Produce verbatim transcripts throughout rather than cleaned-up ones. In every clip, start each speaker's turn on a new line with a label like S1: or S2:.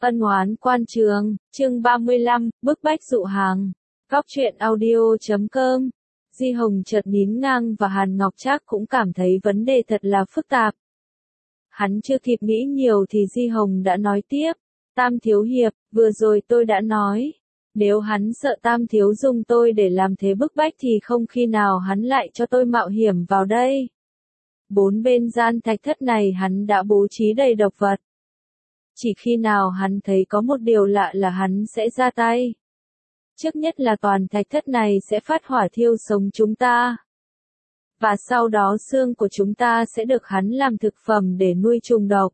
S1: Ân oán quan trường, chương ba mươi lăm, bức bách dụ hàng. Góc truyện audio chấm com. Di Hồng chợt nín ngang và Hàn Ngọc Trác cũng cảm thấy vấn đề thật là phức tạp. Hắn chưa kịp nghĩ nhiều thì Di Hồng đã nói tiếp. Tam thiếu hiệp, vừa rồi tôi đã nói. Nếu hắn sợ Tam thiếu dùng tôi để làm thế bức bách thì không khi nào hắn lại cho tôi mạo hiểm vào đây. Bốn bên gian thạch thất này hắn đã bố trí đầy độc vật. Chỉ khi nào hắn thấy có một điều lạ là hắn sẽ ra tay. Trước nhất là toàn thạch thất này sẽ phát hỏa thiêu sống chúng ta. Và sau đó xương của chúng ta sẽ được hắn làm thực phẩm để nuôi trùng độc.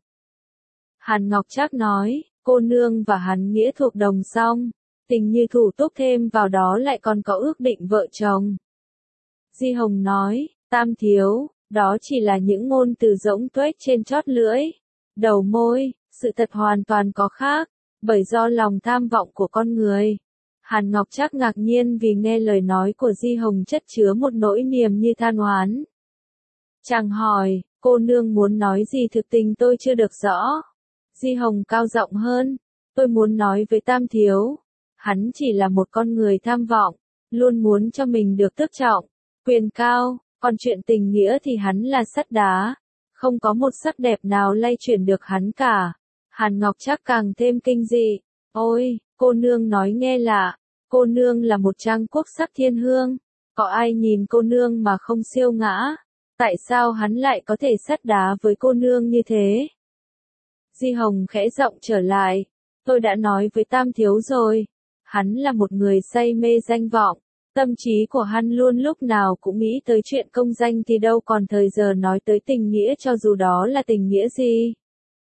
S1: Hàn Ngọc Trác nói, cô nương và hắn nghĩa thuộc đồng song, tình như thủ túc thêm vào đó lại còn có ước định vợ chồng. Di Hồng nói, Tam thiếu, đó chỉ là những ngôn từ rỗng tuếch trên chót lưỡi, đầu môi, sự thật hoàn toàn có khác, bởi do lòng tham vọng của con người. Hàn Ngọc Trác ngạc nhiên vì nghe lời nói của Di Hồng chất chứa một nỗi niềm như than oán. Chàng hỏi, cô nương muốn nói gì thực tình tôi chưa được rõ. Di Hồng cao giọng hơn, tôi muốn nói với Tam thiếu, hắn chỉ là một con người tham vọng, luôn muốn cho mình được tước trọng, quyền cao, còn chuyện tình nghĩa thì hắn là sắt đá, không có một sắc đẹp nào lay chuyển được hắn cả. Hàn Ngọc Trác càng thêm kinh dị, ôi, cô nương nói nghe lạ, cô nương là một trang quốc sắc thiên hương, có ai nhìn cô nương mà không siêu ngã, tại sao hắn lại có thể sắt đá với cô nương như thế? Di Hồng khẽ giọng trở lại, tôi đã nói với Tam thiếu rồi, hắn là một người say mê danh vọng, tâm trí của hắn luôn lúc nào cũng nghĩ tới chuyện công danh thì đâu còn thời giờ nói tới tình nghĩa cho dù đó là tình nghĩa gì.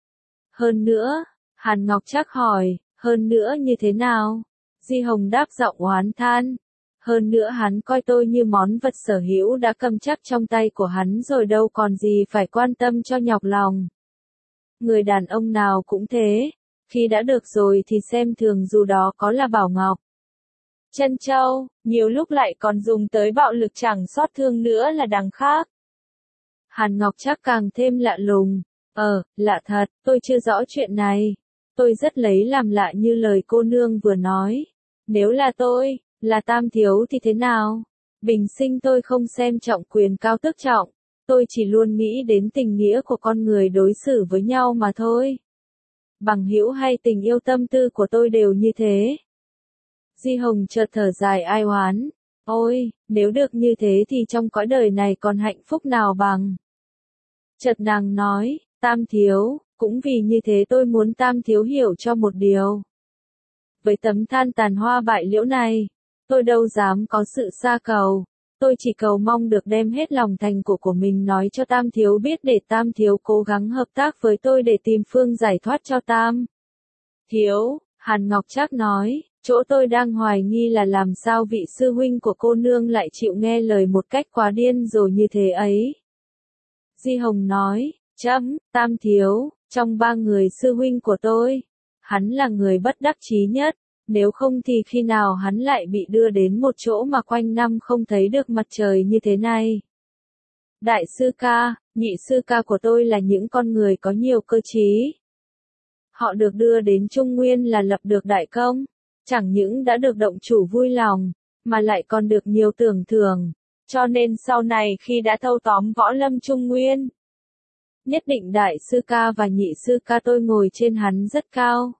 S1: Hơn nữa, Hàn Ngọc Trác hỏi, hơn nữa như thế nào? Di Hồng đáp giọng oán than, hơn nữa hắn coi tôi như món vật sở hữu đã cầm chắc trong tay của hắn rồi đâu còn gì phải quan tâm cho nhọc lòng. Người đàn ông nào cũng thế, khi đã được rồi thì xem thường dù đó có là bảo ngọc, trân châu, nhiều lúc lại còn dùng tới bạo lực chẳng xót thương nữa là đằng khác. Hàn Ngọc Trác càng thêm lạ lùng, ờ, lạ thật, tôi chưa rõ chuyện này, tôi rất lấy làm lạ như lời cô nương vừa nói, nếu là tôi, là Tam thiếu thì thế nào? Bình sinh tôi không xem trọng quyền cao tước trọng, tôi chỉ luôn nghĩ đến tình nghĩa của con người đối xử với nhau mà thôi. Bằng hữu hay tình yêu tâm tư của tôi đều như thế. Di Hồng chợt thở dài ai oán, ôi, nếu được như thế thì trong cõi đời này còn hạnh phúc nào bằng. Chợt nàng nói, Tam thiếu, cũng vì như thế tôi muốn Tam thiếu hiểu cho một điều. Với tấm than tàn hoa bại liễu này, tôi đâu dám có sự xa cầu, tôi chỉ cầu mong được đem hết lòng thành của của mình nói cho Tam thiếu biết để Tam thiếu cố gắng hợp tác với tôi để tìm phương giải thoát cho Tam thiếu. Hàn Ngọc Trác nói, chỗ tôi đang hoài nghi là làm sao vị sư huynh của cô nương lại chịu nghe lời một cách quá điên rồi như thế ấy. Di Hồng nói, chấm, Tam thiếu, trong ba người sư huynh của tôi, hắn là người bất đắc chí nhất, nếu không thì khi nào hắn lại bị đưa đến một chỗ mà quanh năm không thấy được mặt trời như thế này. Đại sư ca, nhị sư ca của tôi là những con người có nhiều cơ trí. Họ được đưa đến Trung Nguyên là lập được đại công, chẳng những đã được động chủ vui lòng, mà lại còn được nhiều tưởng thưởng, cho nên sau này khi đã thâu tóm võ lâm Trung Nguyên, nhất định đại sư ca và nhị sư ca tôi ngồi trên hắn rất cao.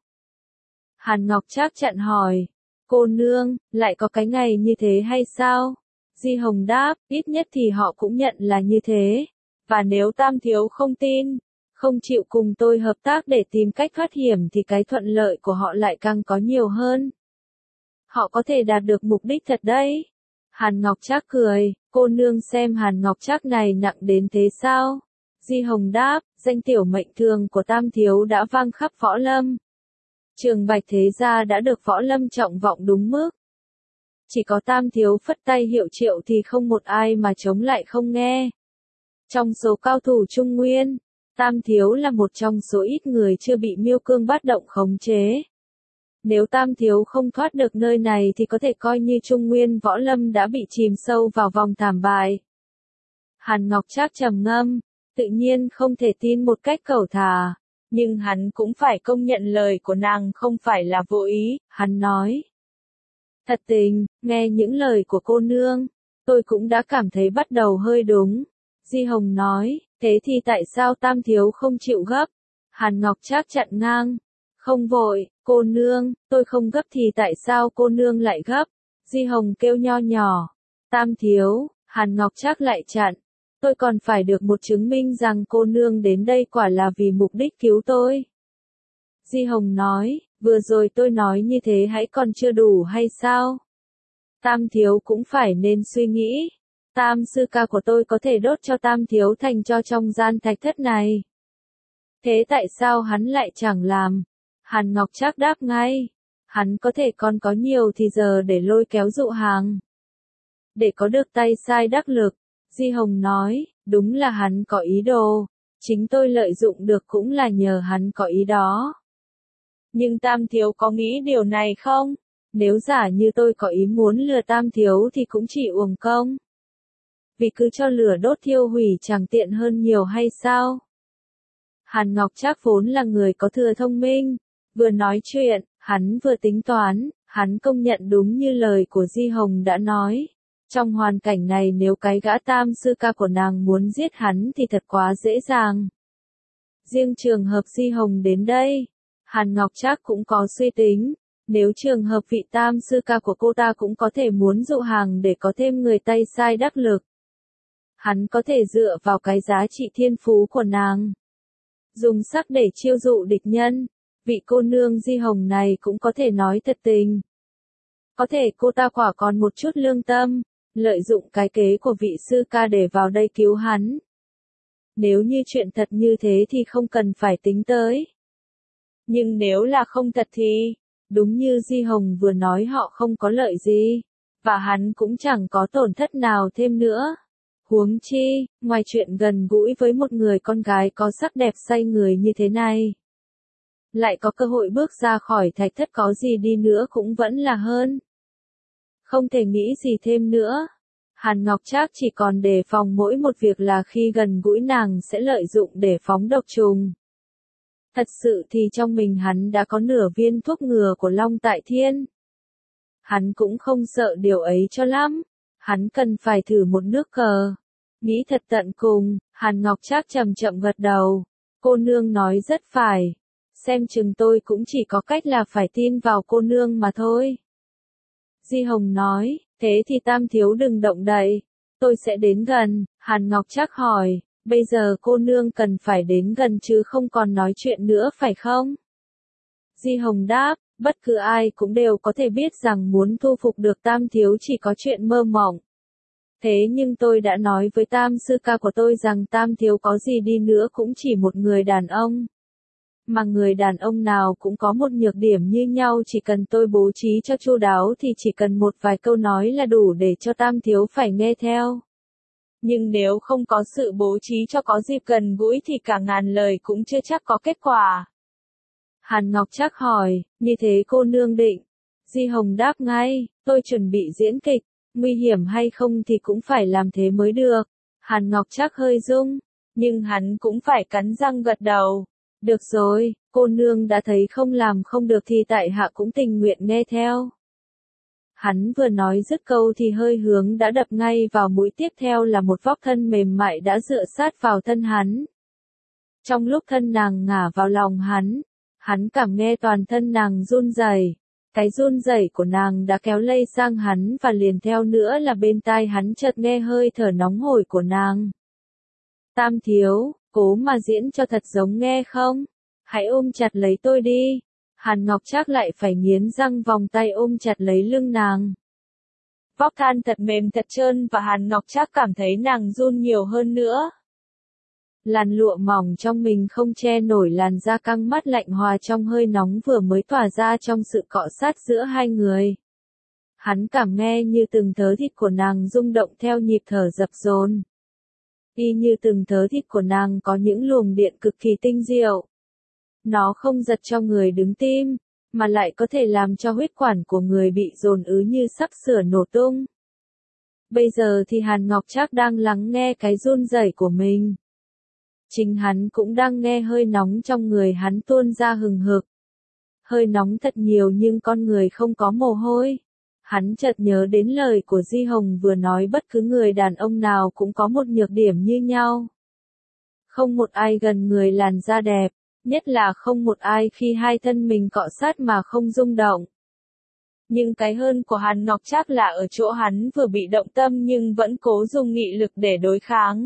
S1: Hàn Ngọc Trác chặn hỏi, cô nương, lại có cái ngày như thế hay sao? Di Hồng đáp, ít nhất thì họ cũng nhận là như thế, và nếu Tam thiếu không tin, không chịu cùng tôi hợp tác để tìm cách thoát hiểm thì cái thuận lợi của họ lại càng có nhiều hơn. Họ có thể đạt được mục đích thật đấy. Hàn Ngọc Trác cười, cô nương xem Hàn Ngọc Trác này nặng đến thế sao? Di Hồng đáp, danh tiểu mệnh thường của Tam thiếu đã vang khắp võ lâm. Trường Bạch thế gia đã được võ lâm trọng vọng đúng mức. Chỉ có Tam thiếu phất tay hiệu triệu thì không một ai mà chống lại không nghe. Trong số cao thủ Trung Nguyên, Tam thiếu là một trong số ít người chưa bị Miêu Cương Bát Động khống chế. Nếu Tam thiếu không thoát được nơi này thì có thể coi như Trung Nguyên võ lâm đã bị chìm sâu vào vòng thảm bại. Hàn Ngọc Trác trầm ngâm, tự nhiên không thể tin một cách cẩu thả. Nhưng hắn cũng phải công nhận lời của nàng không phải là vô ý, hắn nói. Thật tình, nghe những lời của cô nương, tôi cũng đã cảm thấy bắt đầu hơi đúng. Di Hồng nói, thế thì tại sao Tam Thiếu không chịu gấp? Hàn Ngọc Trác chặn ngang. Không vội, cô nương, tôi không gấp thì tại sao cô nương lại gấp? Di Hồng kêu nho nhỏ. Tam Thiếu, Hàn Ngọc Trác lại chặn. Tôi còn phải được một chứng minh rằng cô nương đến đây quả là vì mục đích cứu tôi. Di Hồng nói, vừa rồi tôi nói như thế hãy còn chưa đủ hay sao? Tam Thiếu cũng phải nên suy nghĩ. Tam sư ca của tôi có thể đốt cho Tam Thiếu thành cho trong gian thạch thất này. Thế tại sao hắn lại chẳng làm? Hàn Ngọc Trác đáp ngay. Hắn có thể còn có nhiều thì giờ để lôi kéo dụ hàng. Để có được tay sai đắc lực. Di Hồng nói, đúng là hắn có ý đồ. Chính tôi lợi dụng được cũng là nhờ hắn có ý đó. Nhưng Tam Thiếu có nghĩ điều này không? Nếu giả như tôi có ý muốn lừa Tam Thiếu thì cũng chỉ uổng công. Vì cứ cho lửa đốt thiêu hủy chẳng tiện hơn nhiều hay sao? Hàn Ngọc Trác vốn là người có thừa thông minh. Vừa nói chuyện, hắn vừa tính toán, hắn công nhận đúng như lời của Di Hồng đã nói. Trong hoàn cảnh này nếu cái gã Tam sư ca của nàng muốn giết hắn thì thật quá dễ dàng. Riêng trường hợp Di Hồng đến đây, Hàn Ngọc Trác cũng có suy tính. Nếu trường hợp vị Tam sư ca của cô ta cũng có thể muốn dụ hàng để có thêm người tay sai đắc lực. Hắn có thể dựa vào cái giá trị thiên phú của nàng. Dùng sắc để chiêu dụ địch nhân. Vị cô nương Di Hồng này cũng có thể nói thật tình. Có thể cô ta quả còn một chút lương tâm, lợi dụng cái kế của vị sư ca để vào đây cứu hắn. Nếu như chuyện thật như thế thì không cần phải tính tới. Nhưng nếu là không thật thì, đúng như Di Hồng vừa nói họ không có lợi gì, và hắn cũng chẳng có tổn thất nào thêm nữa. Huống chi, ngoài chuyện gần gũi với một người con gái có sắc đẹp say người như thế này, lại có cơ hội bước ra khỏi thạch thất có gì đi nữa cũng vẫn là hơn. Không thể nghĩ gì thêm nữa. Hàn Ngọc Trác chỉ còn đề phòng mỗi một việc là khi gần gũi nàng sẽ lợi dụng để phóng độc trùng. Thật sự thì trong mình hắn đã có nửa viên thuốc ngừa của Long Tại Thiên. Hắn cũng không sợ điều ấy cho lắm. Hắn cần phải thử một nước cờ. Nghĩ thật tận cùng, Hàn Ngọc Trác chậm chậm gật đầu. Cô nương nói rất phải. Xem chừng tôi cũng chỉ có cách là phải tin vào cô nương mà thôi. Di Hồng nói, thế thì Tam Thiếu đừng động đậy. Tôi sẽ đến gần. Hàn Ngọc Trác hỏi, bây giờ cô nương cần phải đến gần chứ không còn nói chuyện nữa phải không? Di Hồng đáp, bất cứ ai cũng đều có thể biết rằng muốn thu phục được Tam Thiếu chỉ có chuyện mơ mộng. Thế nhưng tôi đã nói với Tam sư ca của tôi rằng Tam Thiếu có gì đi nữa cũng chỉ một người đàn ông. Mà người đàn ông nào cũng có một nhược điểm như nhau, chỉ cần tôi bố trí cho chu đáo thì chỉ cần một vài câu nói là đủ để cho Tam Thiếu phải nghe theo. Nhưng nếu không có sự bố trí cho có dịp gần gũi thì cả ngàn lời cũng chưa chắc có kết quả. Hàn Ngọc Trác hỏi, như thế cô nương định? Di Hồng đáp ngay, tôi chuẩn bị diễn kịch, nguy hiểm hay không thì cũng phải làm thế mới được. Hàn Ngọc Trác hơi rung, nhưng hắn cũng phải cắn răng gật đầu. Được rồi, cô nương đã thấy không làm không được thì tại hạ cũng tình nguyện nghe theo. Hắn vừa nói dứt câu thì hơi hướng đã đập ngay vào mũi, tiếp theo là một vóc thân mềm mại đã dựa sát vào thân hắn. Trong lúc thân nàng ngả vào lòng hắn, hắn cảm nghe toàn thân nàng run rẩy. Cái run rẩy của nàng đã kéo lây sang hắn và liền theo nữa là bên tai hắn chợt nghe hơi thở nóng hổi của nàng. Tam Thiếu, cố mà diễn cho thật giống nghe không? Hãy ôm chặt lấy tôi đi. Hàn Ngọc Trác lại phải nghiến răng vòng tay ôm chặt lấy lưng nàng. Vóc than thật mềm thật trơn và Hàn Ngọc Trác cảm thấy nàng run nhiều hơn nữa. Làn lụa mỏng trong mình không che nổi làn da căng mắt lạnh hòa trong hơi nóng vừa mới tỏa ra trong sự cọ sát giữa hai người. Hắn cảm nghe như từng thớ thịt của nàng rung động theo nhịp thở dập dồn. Y như từng thớ thịt của nàng có những luồng điện cực kỳ tinh diệu. Nó không giật cho người đứng tim, mà lại có thể làm cho huyết quản của người bị dồn ứ như sắp sửa nổ tung. Bây giờ thì Hàn Ngọc Trác đang lắng nghe cái run rẩy của mình. Chính hắn cũng đang nghe hơi nóng trong người hắn tuôn ra hừng hực. Hơi nóng thật nhiều nhưng con người không có mồ hôi. Hắn chợt nhớ đến lời của Di Hồng vừa nói, bất cứ người đàn ông nào cũng có một nhược điểm như nhau. Không một ai gần người làn da đẹp, nhất là không một ai khi hai thân mình cọ sát mà không rung động. Nhưng cái hơn của Hàn Ngọc Trác là ở chỗ hắn vừa bị động tâm nhưng vẫn cố dùng nghị lực để đối kháng.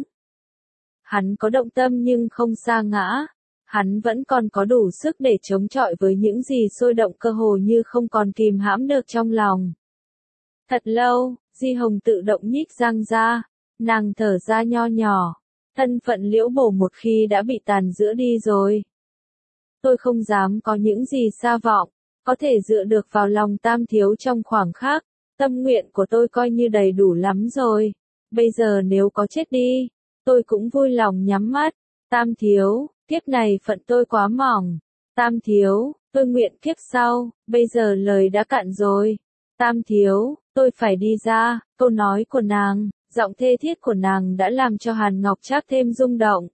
S1: Hắn có động tâm nhưng không sa ngã. Hắn vẫn còn có đủ sức để chống chọi với những gì sôi động cơ hồ như không còn kìm hãm được trong lòng. Thật lâu, Di Hồng tự động nhích răng ra, nàng thở ra nho nhỏ. Thân phận Liễu Bổ một khi đã bị tàn giữa đi rồi. Tôi không dám có những gì xa vọng, có thể dựa được vào lòng Tam thiếu trong khoảng khắc, tâm nguyện của tôi coi như đầy đủ lắm rồi. Bây giờ nếu có chết đi, tôi cũng vui lòng nhắm mắt. Tam thiếu, kiếp này phận tôi quá mỏng. Tam thiếu, tôi nguyện kiếp sau, bây giờ lời đã cạn rồi. Tam thiếu, tôi phải đi ra. Câu nói của nàng, giọng thê thiết của nàng đã làm cho Hàn Ngọc Trác thêm rung động.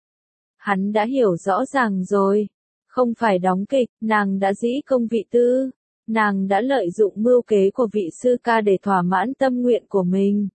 S1: Hắn đã hiểu rõ ràng rồi. Không phải đóng kịch, nàng đã dĩ công vị tư. Nàng đã lợi dụng mưu kế của vị sư ca để thỏa mãn tâm nguyện của mình.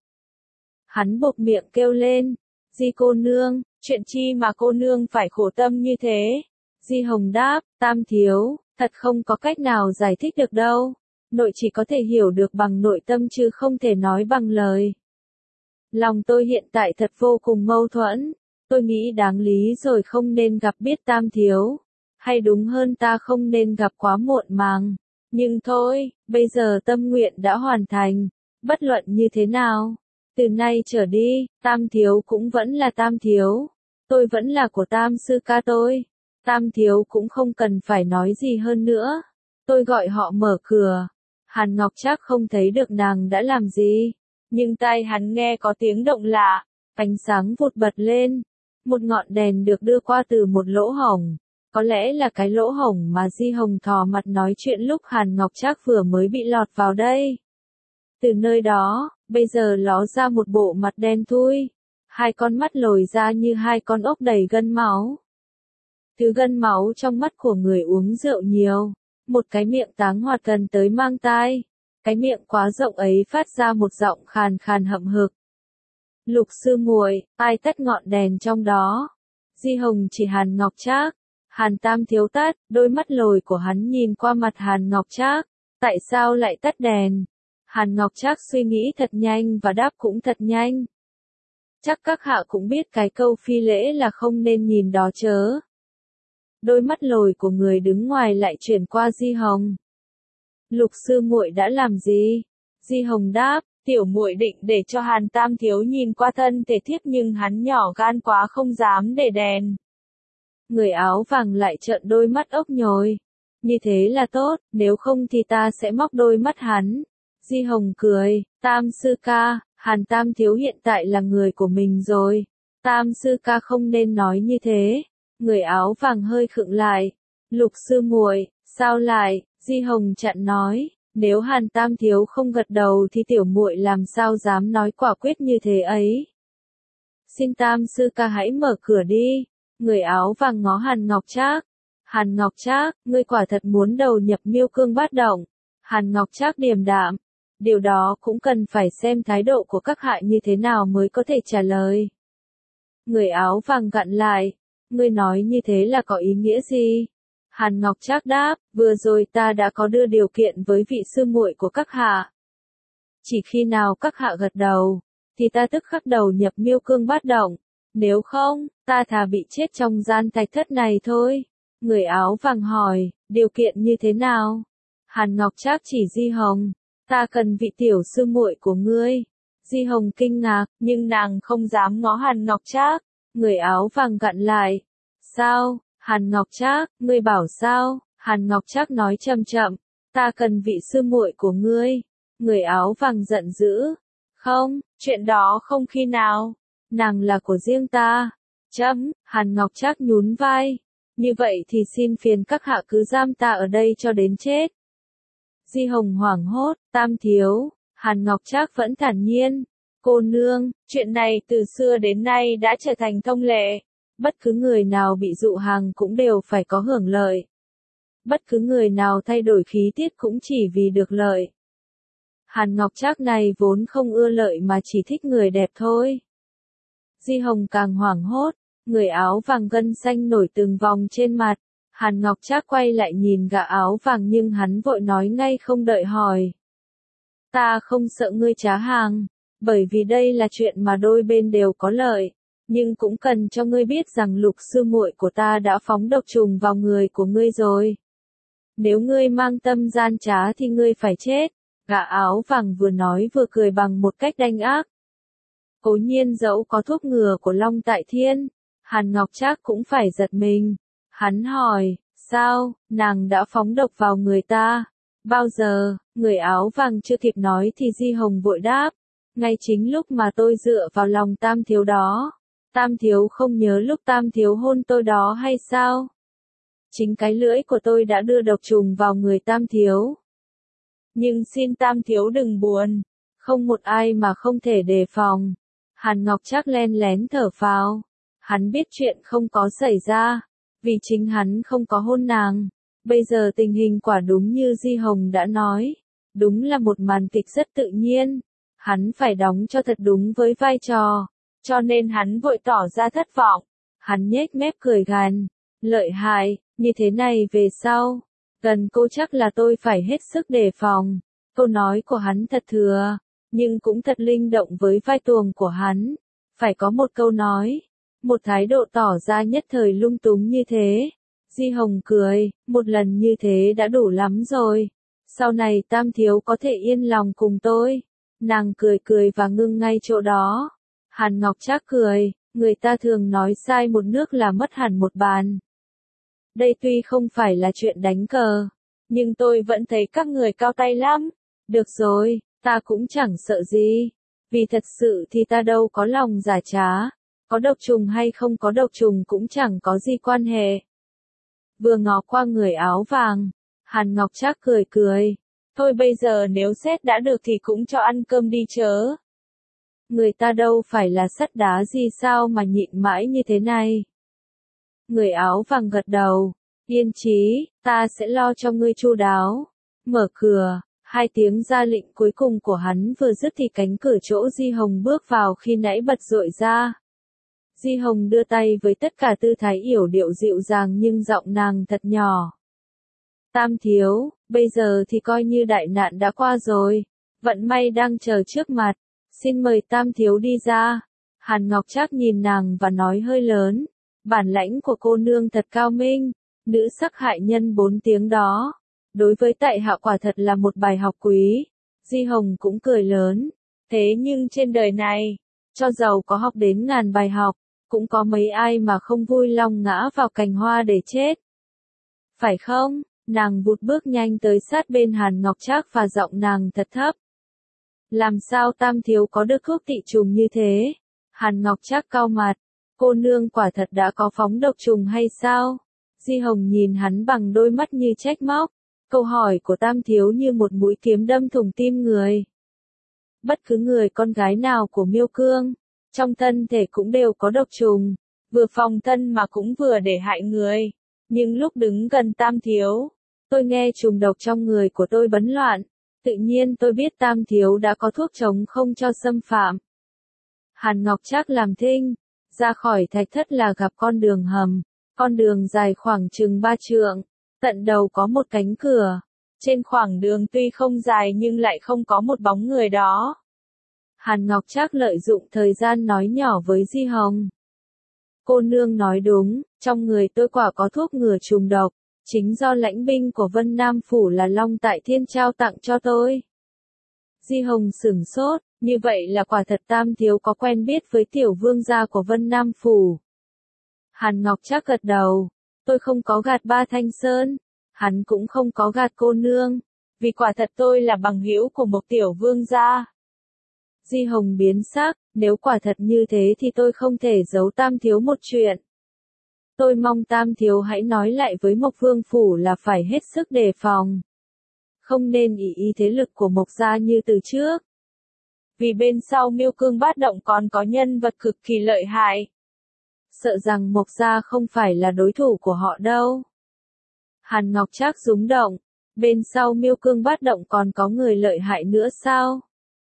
S1: Hắn buột miệng kêu lên. Di cô nương, chuyện chi mà cô nương phải khổ tâm như thế? Di Hồng đáp, Tam thiếu, thật không có cách nào giải thích được đâu. Nội chỉ có thể hiểu được bằng nội tâm chứ không thể nói bằng lời. Lòng tôi hiện tại thật vô cùng mâu thuẫn. Tôi nghĩ đáng lý rồi không nên gặp biết Tam thiếu. Hay đúng hơn ta không nên gặp quá muộn màng. Nhưng thôi, bây giờ tâm nguyện đã hoàn thành. Bất luận như thế nào. Từ nay trở đi, Tam thiếu cũng vẫn là Tam thiếu. Tôi vẫn là của Tam sư ca tôi. Tam thiếu cũng không cần phải nói gì hơn nữa. Tôi gọi họ mở cửa. Hàn Ngọc Trác không thấy được nàng đã làm gì. Nhưng tai hắn nghe có tiếng động lạ. Ánh sáng vụt bật lên. Một ngọn đèn được đưa qua từ một lỗ hổng. Có lẽ là cái lỗ hổng mà Di Hồng thò mặt nói chuyện lúc Hàn Ngọc Trác vừa mới bị lọt vào đây. Từ nơi đó, bây giờ ló ra một bộ mặt đen thui. Hai con mắt lồi ra như hai con ốc đầy gân máu. Thứ gân máu trong mắt của người uống rượu nhiều. Một cái miệng táng hoạt gần tới mang tai. Cái miệng quá rộng ấy phát ra một giọng khàn khàn hậm hực. Lục sư muội, ai tắt ngọn đèn trong đó? Di Hồng chỉ Hàn Ngọc Trác. Hàn Tam thiếu tắt, đôi mắt lồi của hắn nhìn qua mặt Hàn Ngọc Trác. Tại sao lại tắt đèn? Hàn Ngọc Trác suy nghĩ thật nhanh và đáp cũng thật nhanh. Chắc các hạ cũng biết cái câu phi lễ là không nên nhìn đó chớ. Đôi mắt lồi của người đứng ngoài lại chuyển qua Di Hồng. Lục sư muội đã làm gì? Di Hồng đáp, tiểu muội định để cho Hàn Tam thiếu nhìn qua thân thể thiếp nhưng hắn nhỏ gan quá không dám để đèn. Người áo vàng lại trợn đôi mắt ốc nhồi. Như thế là tốt, nếu không thì ta sẽ móc đôi mắt hắn. Di Hồng cười, Tam sư ca, Hàn Tam thiếu hiện tại là người của mình rồi. Tam sư ca không nên nói như thế. Người áo vàng hơi khựng lại. Lục sư muội, sao lại? Di Hồng chặn nói, nếu Hàn Tam thiếu không gật đầu thì tiểu muội làm sao dám nói quả quyết như thế ấy. Xin Tam sư ca hãy mở cửa đi. Người áo vàng ngó Hàn Ngọc Trác. Hàn Ngọc Trác, ngươi quả thật muốn đầu nhập Miêu Cương Bát Động. Hàn Ngọc Trác điềm đạm. Điều đó cũng cần phải xem thái độ của các hạ như thế nào mới có thể trả lời. Người áo vàng gặn lại. Ngươi nói như thế là có ý nghĩa gì? Hàn Ngọc Trác đáp, vừa rồi ta đã có đưa điều kiện với vị sư muội của các hạ. Chỉ khi nào các hạ gật đầu, thì ta tức khắc đầu nhập Miêu Cương Bát Động. Nếu không, ta thà bị chết trong gian thạch thất này thôi. Người áo vàng hỏi, điều kiện như thế nào? Hàn Ngọc Trác chỉ Di Hồng, ta cần vị tiểu sư muội của ngươi. Di Hồng kinh ngạc, nhưng nàng không dám ngó Hàn Ngọc Trác. Người áo vàng gặn lại. Sao? Hàn Ngọc Trác, ngươi bảo sao? Hàn Ngọc Trác nói chậm chậm, ta cần vị sư muội của ngươi. Người áo vàng giận dữ. Không, chuyện đó không khi nào. Nàng là của riêng ta. Chấm, Hàn Ngọc Trác nhún vai. Như vậy thì xin phiền các hạ cứ giam ta ở đây cho đến chết. Di Hồng hoảng hốt, Tam thiếu. Hàn Ngọc Trác vẫn thản nhiên. Cô nương, chuyện này từ xưa đến nay đã trở thành thông lệ. Bất cứ người nào bị dụ hàng cũng đều phải có hưởng lợi. Bất cứ người nào thay đổi khí tiết cũng chỉ vì được lợi. Hàn Ngọc Trác này vốn không ưa lợi mà chỉ thích người đẹp thôi. Di Hồng càng hoảng hốt, người áo vàng gân xanh nổi từng vòng trên mặt. Hàn Ngọc Trác quay lại nhìn gã áo vàng nhưng hắn vội nói ngay không đợi hỏi. Ta không sợ ngươi trá hàng, bởi vì đây là chuyện mà đôi bên đều có lợi. Nhưng cũng cần cho ngươi biết rằng Lục sư muội của ta đã phóng độc trùng vào người của ngươi rồi. Nếu ngươi mang tâm gian trá thì ngươi phải chết. Gã áo vàng vừa nói vừa cười bằng một cách đanh ác. Cố nhiên dẫu có thuốc ngừa của Long Tại Thiên, Hàn Ngọc Trác cũng phải giật mình. Hắn hỏi, sao, nàng đã phóng độc vào người ta? Bao giờ? Người áo vàng chưa kịp nói thì Di Hồng vội đáp. Ngay chính lúc mà tôi dựa vào lòng Tam thiếu đó. Tam thiếu không nhớ lúc Tam thiếu hôn tôi đó hay sao? Chính cái lưỡi của tôi đã đưa độc trùng vào người Tam thiếu. Nhưng xin Tam thiếu đừng buồn, không một ai mà không thể đề phòng. Hàn Ngọc Trác len lén thở phào. Hắn biết chuyện không có xảy ra, vì chính hắn không có hôn nàng. Bây giờ tình hình quả đúng như Di Hồng đã nói, đúng là một màn kịch rất tự nhiên. Hắn phải đóng cho thật đúng với vai trò, cho nên hắn vội tỏ ra thất vọng. Hắn nhếch mép cười gằn, lợi hại, như thế này về sau, gần cô chắc là tôi phải hết sức đề phòng. Câu nói của hắn thật thừa, nhưng cũng thật linh động với vai tuồng của hắn. Phải có một câu nói, một thái độ tỏ ra nhất thời lung túng như thế. Di Hồng cười, một lần như thế đã đủ lắm rồi. Sau này Tam thiếu có thể yên lòng cùng tôi. Nàng cười cười và ngưng ngay chỗ đó. Hàn Ngọc Trác cười, người ta thường nói sai một nước là mất hẳn một bàn. Đây tuy không phải là chuyện đánh cờ, nhưng tôi vẫn thấy các người cao tay lắm. Được rồi, ta cũng chẳng sợ gì. Vì thật sự thì ta đâu có lòng giả trá. Có độc trùng hay không có độc trùng cũng chẳng có gì quan hệ. Vừa ngó qua người áo vàng, Hàn Ngọc Trác cười cười. Thôi bây giờ nếu xét đã được thì cũng cho ăn cơm đi chớ. Người ta đâu phải là sắt đá gì sao mà nhịn mãi như thế này. Người áo vàng gật đầu, yên chí, ta sẽ lo cho ngươi chu đáo. Mở cửa, hai tiếng ra lệnh cuối cùng của hắn vừa dứt thì cánh cửa chỗ Di Hồng bước vào khi nãy bật rội ra. Di Hồng đưa tay với tất cả tư thái yểu điệu dịu dàng nhưng giọng nàng thật nhỏ. Tam thiếu, bây giờ thì coi như đại nạn đã qua rồi, vận may đang chờ trước mặt, xin mời Tam thiếu đi ra. Hàn Ngọc Trác nhìn nàng và nói hơi lớn, bản lãnh của cô nương thật cao minh, nữ sắc hại nhân bốn tiếng đó. Đối với tại hạ quả thật là một bài học quý. Di Hồng cũng cười lớn, thế nhưng trên đời này, cho dầu có học đến ngàn bài học, cũng có mấy ai mà không vui lòng ngã vào cành hoa để chết. Phải không? Nàng vụt bước nhanh tới sát bên Hàn Ngọc Trác và giọng nàng thật thấp. Làm sao Tam thiếu có được thuốc tị trùng như thế? Hàn Ngọc Trác cau mặt, cô nương quả thật đã có phóng độc trùng hay sao? Di Hồng nhìn hắn bằng đôi mắt như trách móc. Câu hỏi của Tam thiếu như một mũi kiếm đâm thủng tim người. Bất cứ người con gái nào của Miêu Cương, trong thân thể cũng đều có độc trùng, vừa phòng thân mà cũng vừa để hại người. Nhưng lúc đứng gần Tam thiếu, tôi nghe trùng độc trong người của tôi bấn loạn, tự nhiên tôi biết Tam thiếu đã có thuốc chống không cho xâm phạm. Hàn Ngọc Trác làm thinh, ra khỏi thạch thất là gặp con đường hầm, con đường dài khoảng chừng ba trượng, tận đầu có một cánh cửa. Trên khoảng đường tuy không dài nhưng lại không có một bóng người đó. Hàn Ngọc Trác lợi dụng thời gian nói nhỏ với Di Hồng. Cô nương nói đúng, trong người tôi quả có thuốc ngừa trùng độc, chính do lãnh binh của Vân Nam Phủ là Long Tại Thiên trao tặng cho tôi. Di Hồng sửng sốt, như vậy là quả thật Tam thiếu có quen biết với tiểu vương gia của Vân Nam Phủ. Hàn Ngọc Trác gật đầu, tôi không có gạt Ba Thanh Sơn, hắn cũng không có gạt cô nương, vì quả thật tôi là bằng hữu của một tiểu vương gia. Di Hồng biến sắc, nếu quả thật như thế thì tôi không thể giấu Tam thiếu một chuyện. Tôi mong Tam thiếu hãy nói lại với Mộc Vương Phủ là phải hết sức đề phòng. Không nên ỷ y thế lực của Mộc gia như từ trước. Vì bên sau Miêu Cương Bát Động còn có nhân vật cực kỳ lợi hại. sợ rằng Mộc gia không phải là đối thủ của họ đâu. Hàn Ngọc Trác rúng động, bên sau Miêu Cương Bát Động còn có người lợi hại nữa sao?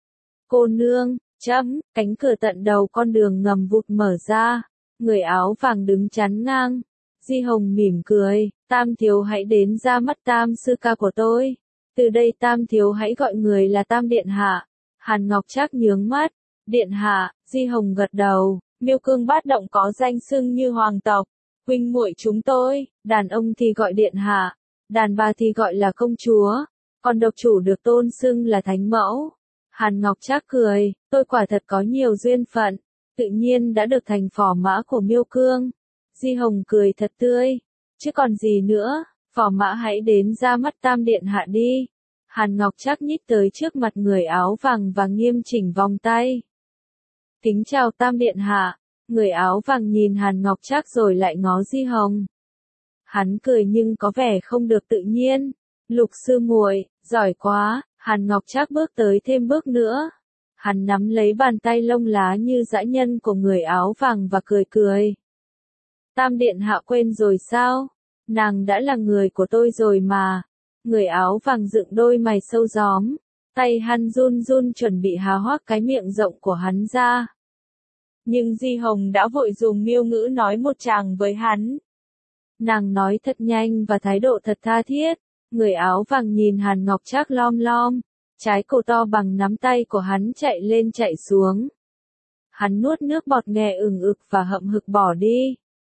S1: Cô nương, chấm, cánh cửa tận đầu con đường ngầm vụt mở ra, người áo vàng đứng chắn ngang. Di Hồng mỉm cười, Tam thiếu hãy đến ra mắt Tam sư ca của tôi. Từ đây Tam thiếu hãy gọi người là Tam điện hạ. Hàn Ngọc Trác nhướng mắt, điện hạ. Di Hồng gật đầu, Miêu Cương Bát Động có danh xưng như hoàng tộc, huynh muội chúng tôi, đàn ông thì gọi điện hạ, đàn bà thì gọi là công chúa, còn độc chủ được tôn xưng là thánh mẫu. Hàn Ngọc Trác cười, tôi quả thật có nhiều duyên phận, tự nhiên đã được thành phò mã của Miêu Cương. Di Hồng cười thật tươi, chứ còn gì nữa, phò mã hãy đến ra mắt Tam điện hạ đi. Hàn Ngọc Trác nhích tới trước mặt người áo vàng và nghiêm chỉnh vòng tay. Kính chào Tam điện hạ. Người áo vàng nhìn Hàn Ngọc Trác rồi lại ngó Di Hồng. Hắn cười nhưng có vẻ không được tự nhiên. Lục sư muội, giỏi quá. Hàn Ngọc Trác bước tới thêm bước nữa. Hắn nắm lấy bàn tay lông lá như dã nhân của người áo vàng và cười cười. Tam điện hạ quên rồi sao? Nàng đã là người của tôi rồi mà. Người áo vàng dựng đôi mày sâu gióm. Tay hắn run run chuẩn bị há hoác cái miệng rộng của hắn ra. Nhưng Di Hồng đã vội dùng miêu ngữ nói một tràng với hắn. Nàng nói thật nhanh và thái độ thật tha thiết. Người áo vàng nhìn Hàn Ngọc Trác lom lom. Trái cổ to bằng nắm tay của hắn chạy lên chạy xuống. Hắn nuốt nước bọt nghe ừng ực và hậm hực bỏ đi.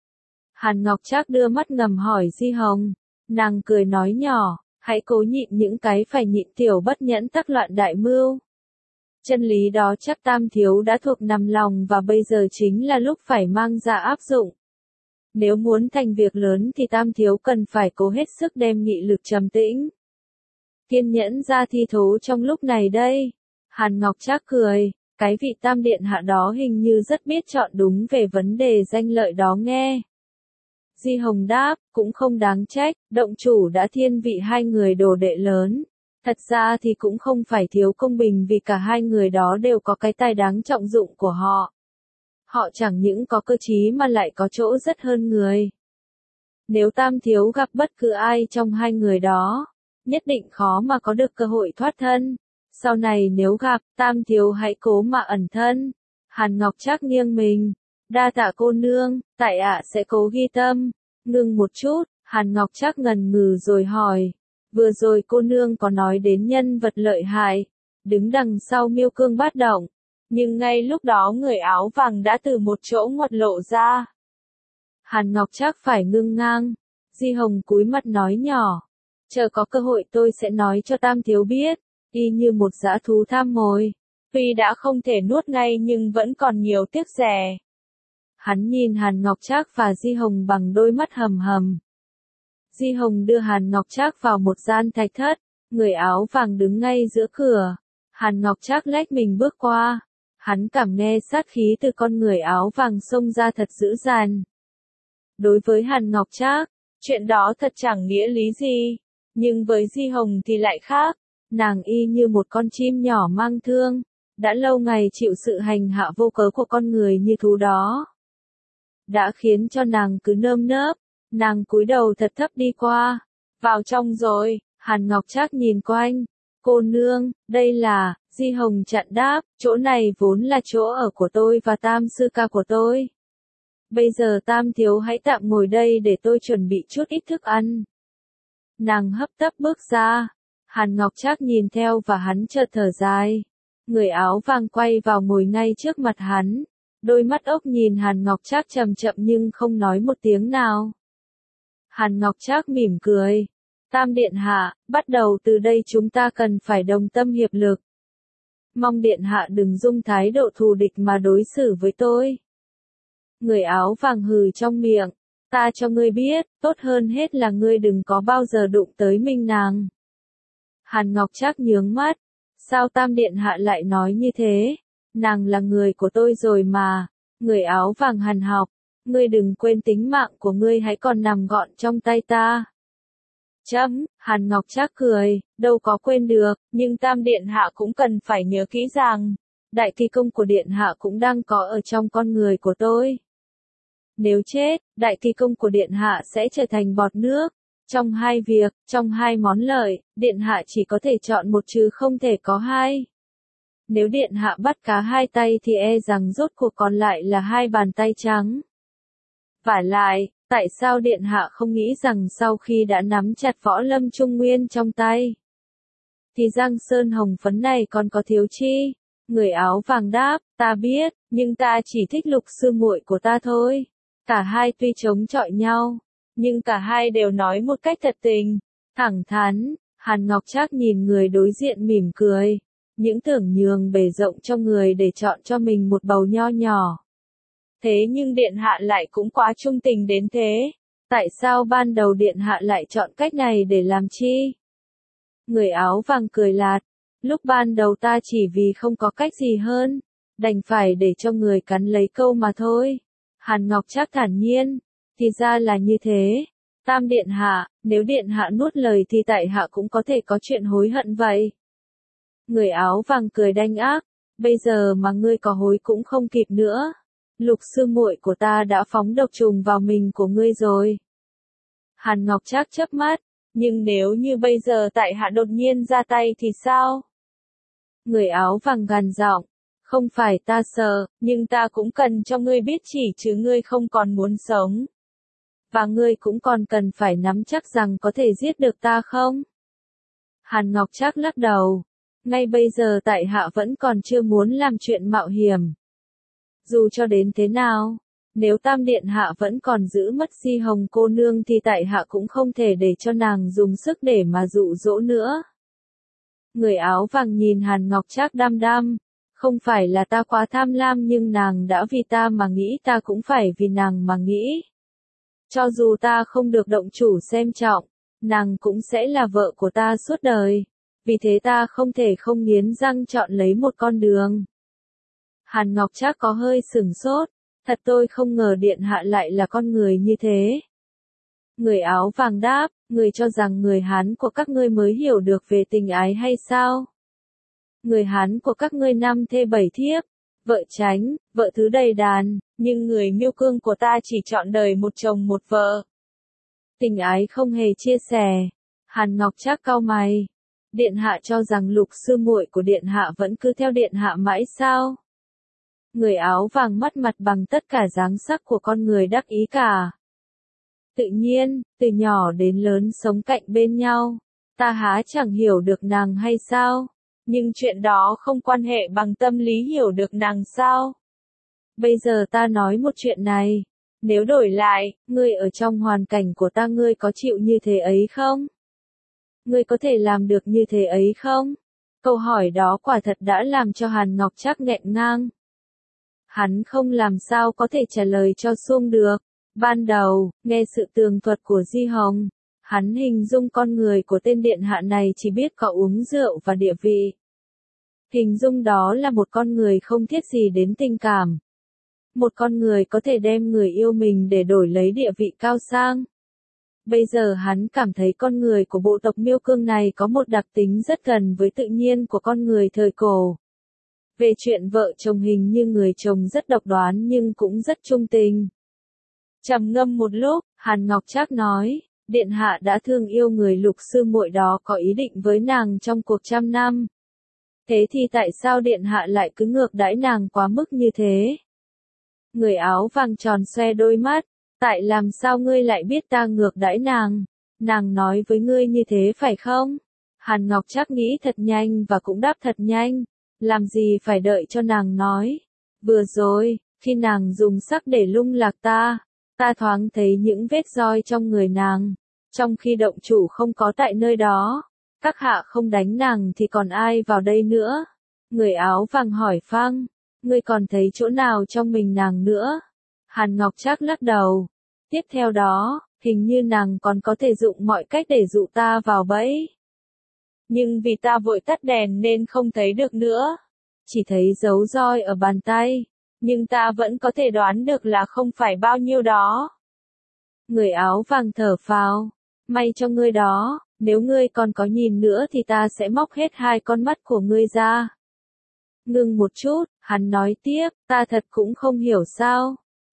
S1: Hàn Ngọc Trác đưa mắt ngầm hỏi Di Hồng. Nàng cười nói nhỏ, hãy cố nhịn những cái phải nhịn tiểu bất nhẫn tắc loạn đại mưu. Chân lý đó chắc Tam thiếu đã thuộc nằm lòng và bây giờ chính là lúc phải mang ra áp dụng. Nếu muốn thành việc lớn thì Tam thiếu cần phải cố hết sức đem nghị lực trầm tĩnh. Kiên nhẫn ra thi thố trong lúc này đây. Hàn Ngọc Trác cười, cái vị Tam điện hạ đó hình như rất biết chọn đúng về vấn đề danh lợi đó nghe. Di Hồng đáp, cũng không đáng trách, động chủ đã thiên vị hai người đồ đệ lớn. Thật ra thì cũng không phải thiếu công bình vì cả hai người đó đều có cái tài đáng trọng dụng của họ. Họ chẳng những có cơ trí mà lại có chỗ rất hơn người. Nếu Tam thiếu gặp bất cứ ai trong hai người đó, nhất định khó mà có được cơ hội thoát thân. Sau này nếu gặp, Tam thiếu hãy cố mà ẩn thân. Hàn Ngọc Trác nghiêng mình. Đa tạ cô nương, tại ạ sẽ cố ghi tâm. Ngừng một chút, Hàn Ngọc Trác ngần ngừ rồi hỏi. Vừa rồi cô nương có nói đến nhân vật lợi hại, đứng đằng sau Miêu Cương Bát Động. Nhưng ngay lúc đó người áo vàng đã từ một chỗ ngoặt lộ ra. Hàn Ngọc Trác phải ngưng ngang. Di Hồng cúi mặt nói nhỏ. Chờ có cơ hội tôi sẽ nói cho Tam thiếu biết. Y như một dã thú tham mồi. Tuy đã không thể nuốt ngay nhưng vẫn còn nhiều tiếc rẻ. Hắn nhìn Hàn Ngọc Trác và Di Hồng bằng đôi mắt hầm hầm. Di Hồng đưa Hàn Ngọc Trác vào một gian thạch thất. Người áo vàng đứng ngay giữa cửa. Hàn Ngọc Trác lách mình bước qua. Hắn cảm nghe sát khí từ con người áo vàng xông ra thật dữ dằn. Đối với Hàn Ngọc Trác, chuyện đó thật chẳng nghĩa lý gì. Nhưng với Di Hồng thì lại khác. Nàng y như một con chim nhỏ mang thương. Đã lâu ngày chịu sự hành hạ vô cớ của con người như thú đó. Đã khiến cho nàng cứ nơm nớp. Nàng cúi đầu thật thấp đi qua. Vào trong rồi, Hàn Ngọc Trác nhìn quanh. Cô nương, đây là, Di Hồng chặn đáp, chỗ này vốn là chỗ ở của tôi và Tam sư ca của tôi. Bây giờ Tam thiếu hãy tạm ngồi đây để tôi chuẩn bị chút ít thức ăn. Nàng hấp tấp bước ra. Hàn Ngọc Trác nhìn theo và hắn chợt thở dài. Người áo vàng quay vào ngồi ngay trước mặt hắn. Đôi mắt ốc nhìn Hàn Ngọc Trác chậm chậm nhưng không nói một tiếng nào. Hàn Ngọc Trác mỉm cười. Tam điện hạ, bắt đầu từ đây chúng ta cần phải đồng tâm hiệp lực. Mong điện hạ đừng dung thái độ thù địch mà đối xử với tôi. Người áo vàng hừ trong miệng. Ta cho ngươi biết, tốt hơn hết là ngươi đừng có bao giờ đụng tới Minh nàng. Hàn Ngọc Trác nhướng mắt. Sao Tam điện hạ lại nói như thế? Nàng là người của tôi rồi mà. Người áo vàng hằn học. Ngươi đừng quên tính mạng của ngươi hãy còn nằm gọn trong tay ta. Chấm, Hàn Ngọc Trác cười, đâu có quên được, nhưng Tam điện hạ cũng cần phải nhớ kỹ rằng, đại kỳ công của điện hạ cũng đang có ở trong con người của tôi. Nếu chết, đại kỳ công của Điện Hạ sẽ trở thành bọt nước. Trong hai việc, trong hai món lợi, Điện Hạ chỉ có thể chọn một chứ không thể có hai. Nếu Điện Hạ bắt cá hai tay thì e rằng rốt cuộc còn lại là hai bàn tay trắng. Vả lại, tại sao Điện Hạ không nghĩ rằng sau khi đã nắm chặt võ lâm trung nguyên trong tay, thì Giang Sơn hồng phấn này còn có thiếu chi? Người áo vàng đáp, ta biết, nhưng ta chỉ thích Lục sư muội của ta thôi. Cả hai tuy chống chọi nhau, nhưng cả hai đều nói một cách thật tình, thẳng thắn. Hàn Ngọc Trác nhìn người đối diện mỉm cười, những tưởng nhường bề rộng cho người để chọn cho mình một bầu nho nhỏ. Thế nhưng Điện Hạ lại cũng quá trung tình đến thế. Tại sao ban đầu Điện Hạ lại chọn cách này để làm chi? Người áo vàng cười lạt, lúc ban đầu ta chỉ vì không có cách gì hơn, đành phải để cho người cắn lấy câu mà thôi. Hàn Ngọc Trác thản nhiên, thì ra là như thế. Tam Điện Hạ, nếu Điện Hạ nuốt lời thì tại hạ cũng có thể có chuyện hối hận vậy. Người áo vàng cười đanh ác, bây giờ mà ngươi có hối cũng không kịp nữa. Lục sư muội của ta đã phóng độc trùng vào mình của ngươi rồi. Hàn Ngọc Trác chớp mắt, nhưng nếu như bây giờ tại hạ đột nhiên ra tay thì sao? Người áo vàng gằn giọng, không phải ta sợ, nhưng ta cũng cần cho ngươi biết chỉ chứ ngươi không còn muốn sống. Và ngươi cũng còn cần phải nắm chắc rằng có thể giết được ta không? Hàn Ngọc Trác lắc đầu, ngay bây giờ tại hạ vẫn còn chưa muốn làm chuyện mạo hiểm. Dù cho đến thế nào, nếu Tam Điện Hạ vẫn còn giữ mất Di Hồng cô nương thì tại hạ cũng không thể để cho nàng dùng sức để mà dụ dỗ nữa. Người áo vàng nhìn Hàn Ngọc Trác đăm đăm, không phải là ta quá tham lam nhưng nàng đã vì ta mà nghĩ ta cũng phải vì nàng mà nghĩ. Cho dù ta không được động chủ xem trọng, nàng cũng sẽ là vợ của ta suốt đời. Vì thế ta không thể không nghiến răng chọn lấy một con đường. Hàn Ngọc Trác có hơi sửng sốt, thật tôi không ngờ Điện Hạ lại là con người như thế. Người áo vàng đáp, người cho rằng người Hán của các ngươi mới hiểu được về tình ái hay sao? Người Hán của các ngươi năm thê bảy thiếp, vợ tránh, vợ thứ đầy đàn, nhưng người Miêu Cương của ta chỉ chọn đời một chồng một vợ. Tình ái không hề chia sẻ. Hàn Ngọc Trác cau mày. Điện Hạ cho rằng Lục sư muội của Điện Hạ vẫn cứ theo Điện Hạ mãi sao? Người áo vàng mắt mặt bằng tất cả dáng sắc của con người đắc ý cả. Tự nhiên, từ nhỏ đến lớn sống cạnh bên nhau, ta há chẳng hiểu được nàng hay sao? Nhưng chuyện đó không quan hệ bằng tâm lý hiểu được nàng sao? Bây giờ ta nói một chuyện này, nếu đổi lại, ngươi ở trong hoàn cảnh của ta ngươi có chịu như thế ấy không? Ngươi có thể làm được như thế ấy không? Câu hỏi đó quả thật đã làm cho Hàn Ngọc Trác nghẹn ngang. Hắn không làm sao có thể trả lời cho xuông được. Ban đầu, nghe sự tường thuật của Di Hồng, hắn hình dung con người của tên điện hạ này chỉ biết có uống rượu và địa vị. Hình dung đó là một con người không thiết gì đến tình cảm. Một con người có thể đem người yêu mình để đổi lấy địa vị cao sang. Bây giờ hắn cảm thấy con người của bộ tộc Miêu Cương này có một đặc tính rất gần với tự nhiên của con người thời cổ. Về chuyện vợ chồng hình như người chồng rất độc đoán nhưng cũng rất trung tình. Trầm ngâm một lúc, Hàn Ngọc Trác nói, Điện hạ đã thương yêu người Lục sư muội đó có ý định với nàng trong cuộc trăm năm. Thế thì tại sao Điện hạ lại cứ ngược đãi nàng quá mức như thế? Người áo vàng tròn xoe đôi mắt, tại làm sao ngươi lại biết ta ngược đãi nàng? Nàng nói với ngươi như thế phải không? Hàn Ngọc Trác nghĩ thật nhanh và cũng đáp thật nhanh, làm gì phải đợi cho nàng nói. Vừa rồi, khi nàng dùng sắc để lung lạc ta, ta thoáng thấy những vết roi trong người nàng, trong khi động chủ không có tại nơi đó. Các hạ không đánh nàng thì còn ai vào đây nữa? Người áo vàng hỏi phăng, ngươi còn thấy chỗ nào trong mình nàng nữa? Hàn Ngọc Trác lắc đầu. Tiếp theo đó, hình như nàng còn có thể dụng mọi cách để dụ ta vào bẫy. Nhưng vì ta vội tắt đèn nên không thấy được nữa. Chỉ thấy dấu roi ở bàn tay, nhưng ta vẫn có thể đoán được là không phải bao nhiêu đó. Người áo vàng thở phào, may cho ngươi đó, nếu ngươi còn có nhìn nữa thì ta sẽ móc hết hai con mắt của ngươi ra. Ngừng một chút, hắn nói tiếp, ta thật cũng không hiểu sao.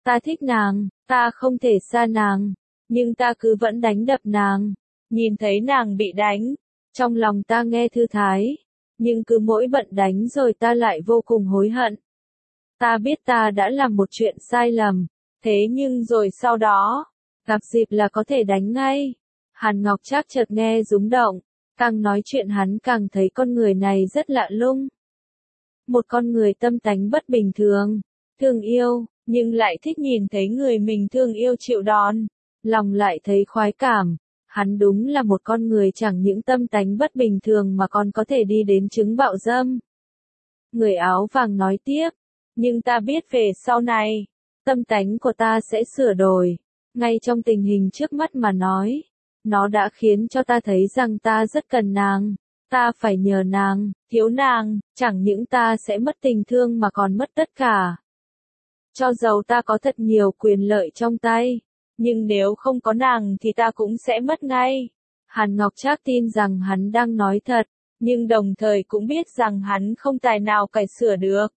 S1: Ta thích nàng, ta không thể xa nàng, nhưng ta cứ vẫn đánh đập nàng. Nhìn thấy nàng bị đánh, trong lòng ta nghe thư thái, nhưng cứ mỗi bận đánh rồi ta lại vô cùng hối hận. Ta biết ta đã làm một chuyện sai lầm, thế nhưng rồi sau đó, gặp dịp là có thể đánh ngay. Hàn Ngọc Trác chợt nghe rúng động, càng nói chuyện hắn càng thấy con người này rất lạ lùng. Một con người tâm tánh bất bình thường, thương yêu, nhưng lại thích nhìn thấy người mình thương yêu chịu đòn, lòng lại thấy khoái cảm. Hắn đúng là một con người chẳng những tâm tánh bất bình thường mà còn có thể đi đến chứng bạo dâm. Người áo vàng nói tiếp, nhưng ta biết về sau này, tâm tánh của ta sẽ sửa đổi. Ngay trong tình hình trước mắt mà nói, nó đã khiến cho ta thấy rằng ta rất cần nàng. Ta phải nhờ nàng, thiếu nàng, chẳng những ta sẽ mất tình thương mà còn mất tất cả. Cho dầu ta có thật nhiều quyền lợi trong tay, nhưng nếu không có nàng thì ta cũng sẽ mất ngay. Hàn Ngọc Trác tin rằng hắn đang nói thật, nhưng đồng thời cũng biết rằng hắn không tài nào cải sửa được.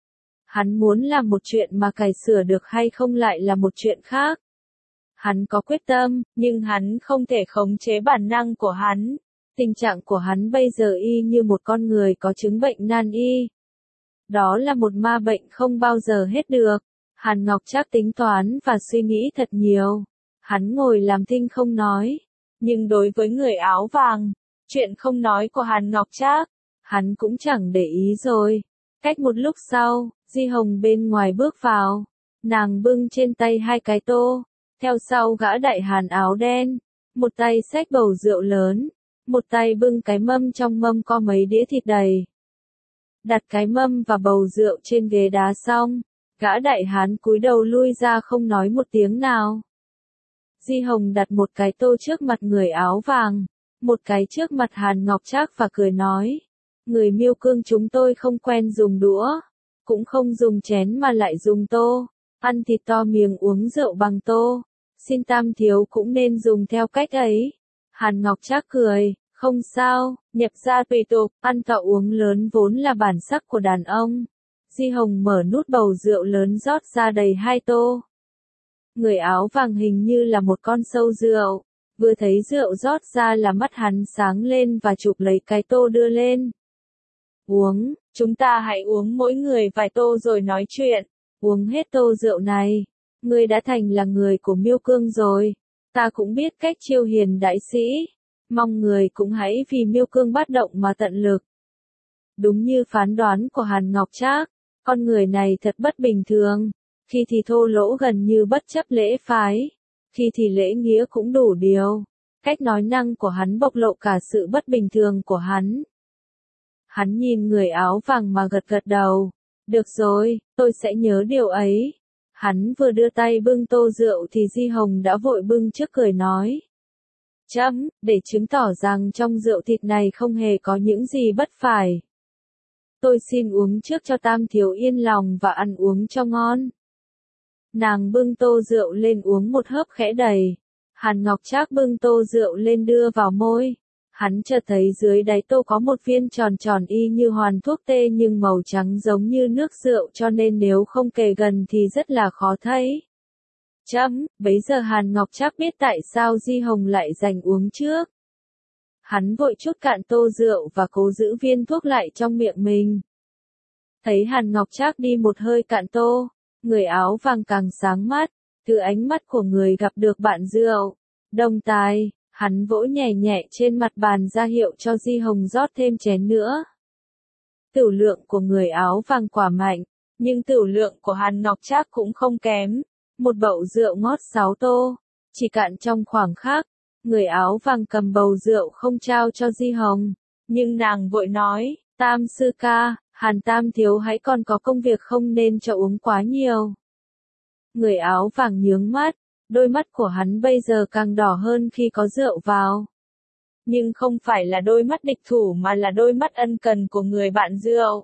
S1: Hắn muốn làm một chuyện mà cải sửa được hay không lại là một chuyện khác. Hắn có quyết tâm, nhưng hắn không thể khống chế bản năng của hắn. Tình trạng của hắn bây giờ y như một con người có chứng bệnh nan y. Đó là một ma bệnh không bao giờ hết được. Hàn Ngọc Trác tính toán và suy nghĩ thật nhiều. Hắn ngồi làm thinh không nói. Nhưng đối với người áo vàng, chuyện không nói của Hàn Ngọc Trác, hắn cũng chẳng để ý rồi. Cách một lúc sau, Di Hồng bên ngoài bước vào. Nàng bưng trên tay hai cái tô. Theo sau gã đại hàn áo đen. Một tay xách bầu rượu lớn. Một tay bưng cái mâm, trong mâm có mấy đĩa thịt đầy. Đặt cái mâm và bầu rượu trên ghế đá xong, gã đại hán cúi đầu lui ra không nói một tiếng nào. Di Hồng đặt một cái tô trước mặt người áo vàng, một cái trước mặt Hàn Ngọc Trác và cười nói, người Miêu Cương chúng tôi không quen dùng đũa, cũng không dùng chén mà lại dùng tô, ăn thịt to miệng uống rượu bằng tô, xin Tam thiếu cũng nên dùng theo cách ấy. Hàn Ngọc Trác cười, không sao, nhập gia tùy tục, ăn to uống lớn vốn là bản sắc của đàn ông. Di Hồng mở nút bầu rượu lớn rót ra đầy hai tô. Người áo vàng hình như là một con sâu rượu, vừa thấy rượu rót ra là mắt hắn sáng lên và chụp lấy cái tô đưa lên. Uống, chúng ta hãy uống mỗi người vài tô rồi nói chuyện. Uống hết tô rượu này, ngươi đã thành là người của Miêu Cương rồi. Ta cũng biết cách chiêu hiền đại sĩ, mong người cũng hãy vì Miêu Cương bát động mà tận lực. Đúng như phán đoán của Hàn Ngọc Trác, con người này thật bất bình thường, khi thì thô lỗ gần như bất chấp lễ phái, khi thì lễ nghĩa cũng đủ điều. Cách nói năng của hắn bộc lộ cả sự bất bình thường của hắn. Hắn nhìn người áo vàng mà gật gật đầu, được rồi, tôi sẽ nhớ điều ấy. Hắn vừa đưa tay bưng tô rượu thì Di Hồng đã vội bưng trước cười nói. Chấm, để chứng tỏ rằng trong rượu thịt này không hề có những gì bất phải. Tôi xin uống trước cho Tam thiếu yên lòng và ăn uống cho ngon. Nàng bưng tô rượu lên uống một hớp khẽ đầy. Hàn Ngọc Trác bưng tô rượu lên đưa vào môi. Hắn chợt thấy dưới đáy tô có một viên tròn tròn y như hoàn thuốc tê nhưng màu trắng giống như nước rượu cho nên nếu không kề gần thì rất là khó thấy. Chấm, bấy giờ Hàn Ngọc Trác biết tại sao Di Hồng lại giành uống trước. Hắn vội chút cạn tô rượu và cố giữ viên thuốc lại trong miệng mình. Thấy Hàn Ngọc Trác đi một hơi cạn tô, người áo vàng càng sáng mắt, từ ánh mắt của người gặp được bạn rượu. Đồng tài, hắn vỗ nhẹ nhẹ trên mặt bàn ra hiệu cho Di Hồng rót thêm chén nữa. Tửu lượng của người áo vàng quả mạnh, nhưng tửu lượng của Hàn Ngọc Trác cũng không kém. Một bầu rượu ngót sáu tô, chỉ cạn trong khoảng khắc. Người áo vàng cầm bầu rượu không trao cho Di Hồng, nhưng nàng vội nói, Tam sư ca, Hàn Tam thiếu hãy còn có công việc không nên cho uống quá nhiều. Người áo vàng nhướng mắt, đôi mắt của hắn bây giờ càng đỏ hơn khi có rượu vào. Nhưng không phải là đôi mắt địch thủ mà là đôi mắt ân cần của người bạn rượu.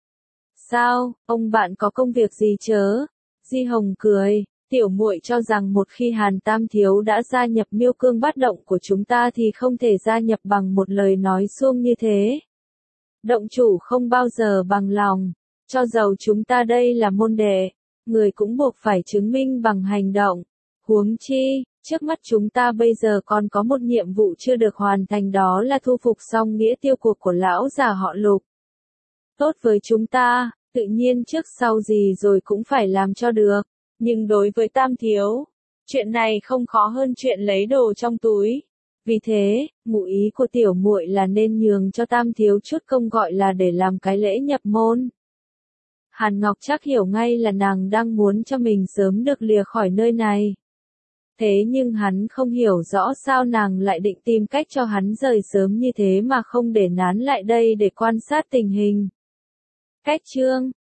S1: Sao, ông bạn có công việc gì chớ? Di Hồng cười. Tiểu muội cho rằng một khi Hàn Tam thiếu đã gia nhập Miêu Cương bát động của chúng ta thì không thể gia nhập bằng một lời nói suông như thế. Động chủ không bao giờ bằng lòng, cho dầu chúng ta đây là môn đệ, người cũng buộc phải chứng minh bằng hành động. Huống chi, trước mắt chúng ta bây giờ còn có một nhiệm vụ chưa được hoàn thành, đó là thu phục xong nghĩa tiêu cuộc của lão già họ Lục. Tốt với chúng ta, tự nhiên trước sau gì rồi cũng phải làm cho được. Nhưng đối với Tam Thiếu, chuyện này không khó hơn chuyện lấy đồ trong túi. Vì thế, ngụ ý của tiểu muội là nên nhường cho Tam Thiếu chút công, gọi là để làm cái lễ nhập môn. Hàn Ngọc Trác hiểu ngay là nàng đang muốn cho mình sớm được lìa khỏi nơi này. Thế nhưng hắn không hiểu rõ sao nàng lại định tìm cách cho hắn rời sớm như thế mà không để nán lại đây để quan sát tình hình. Cách chương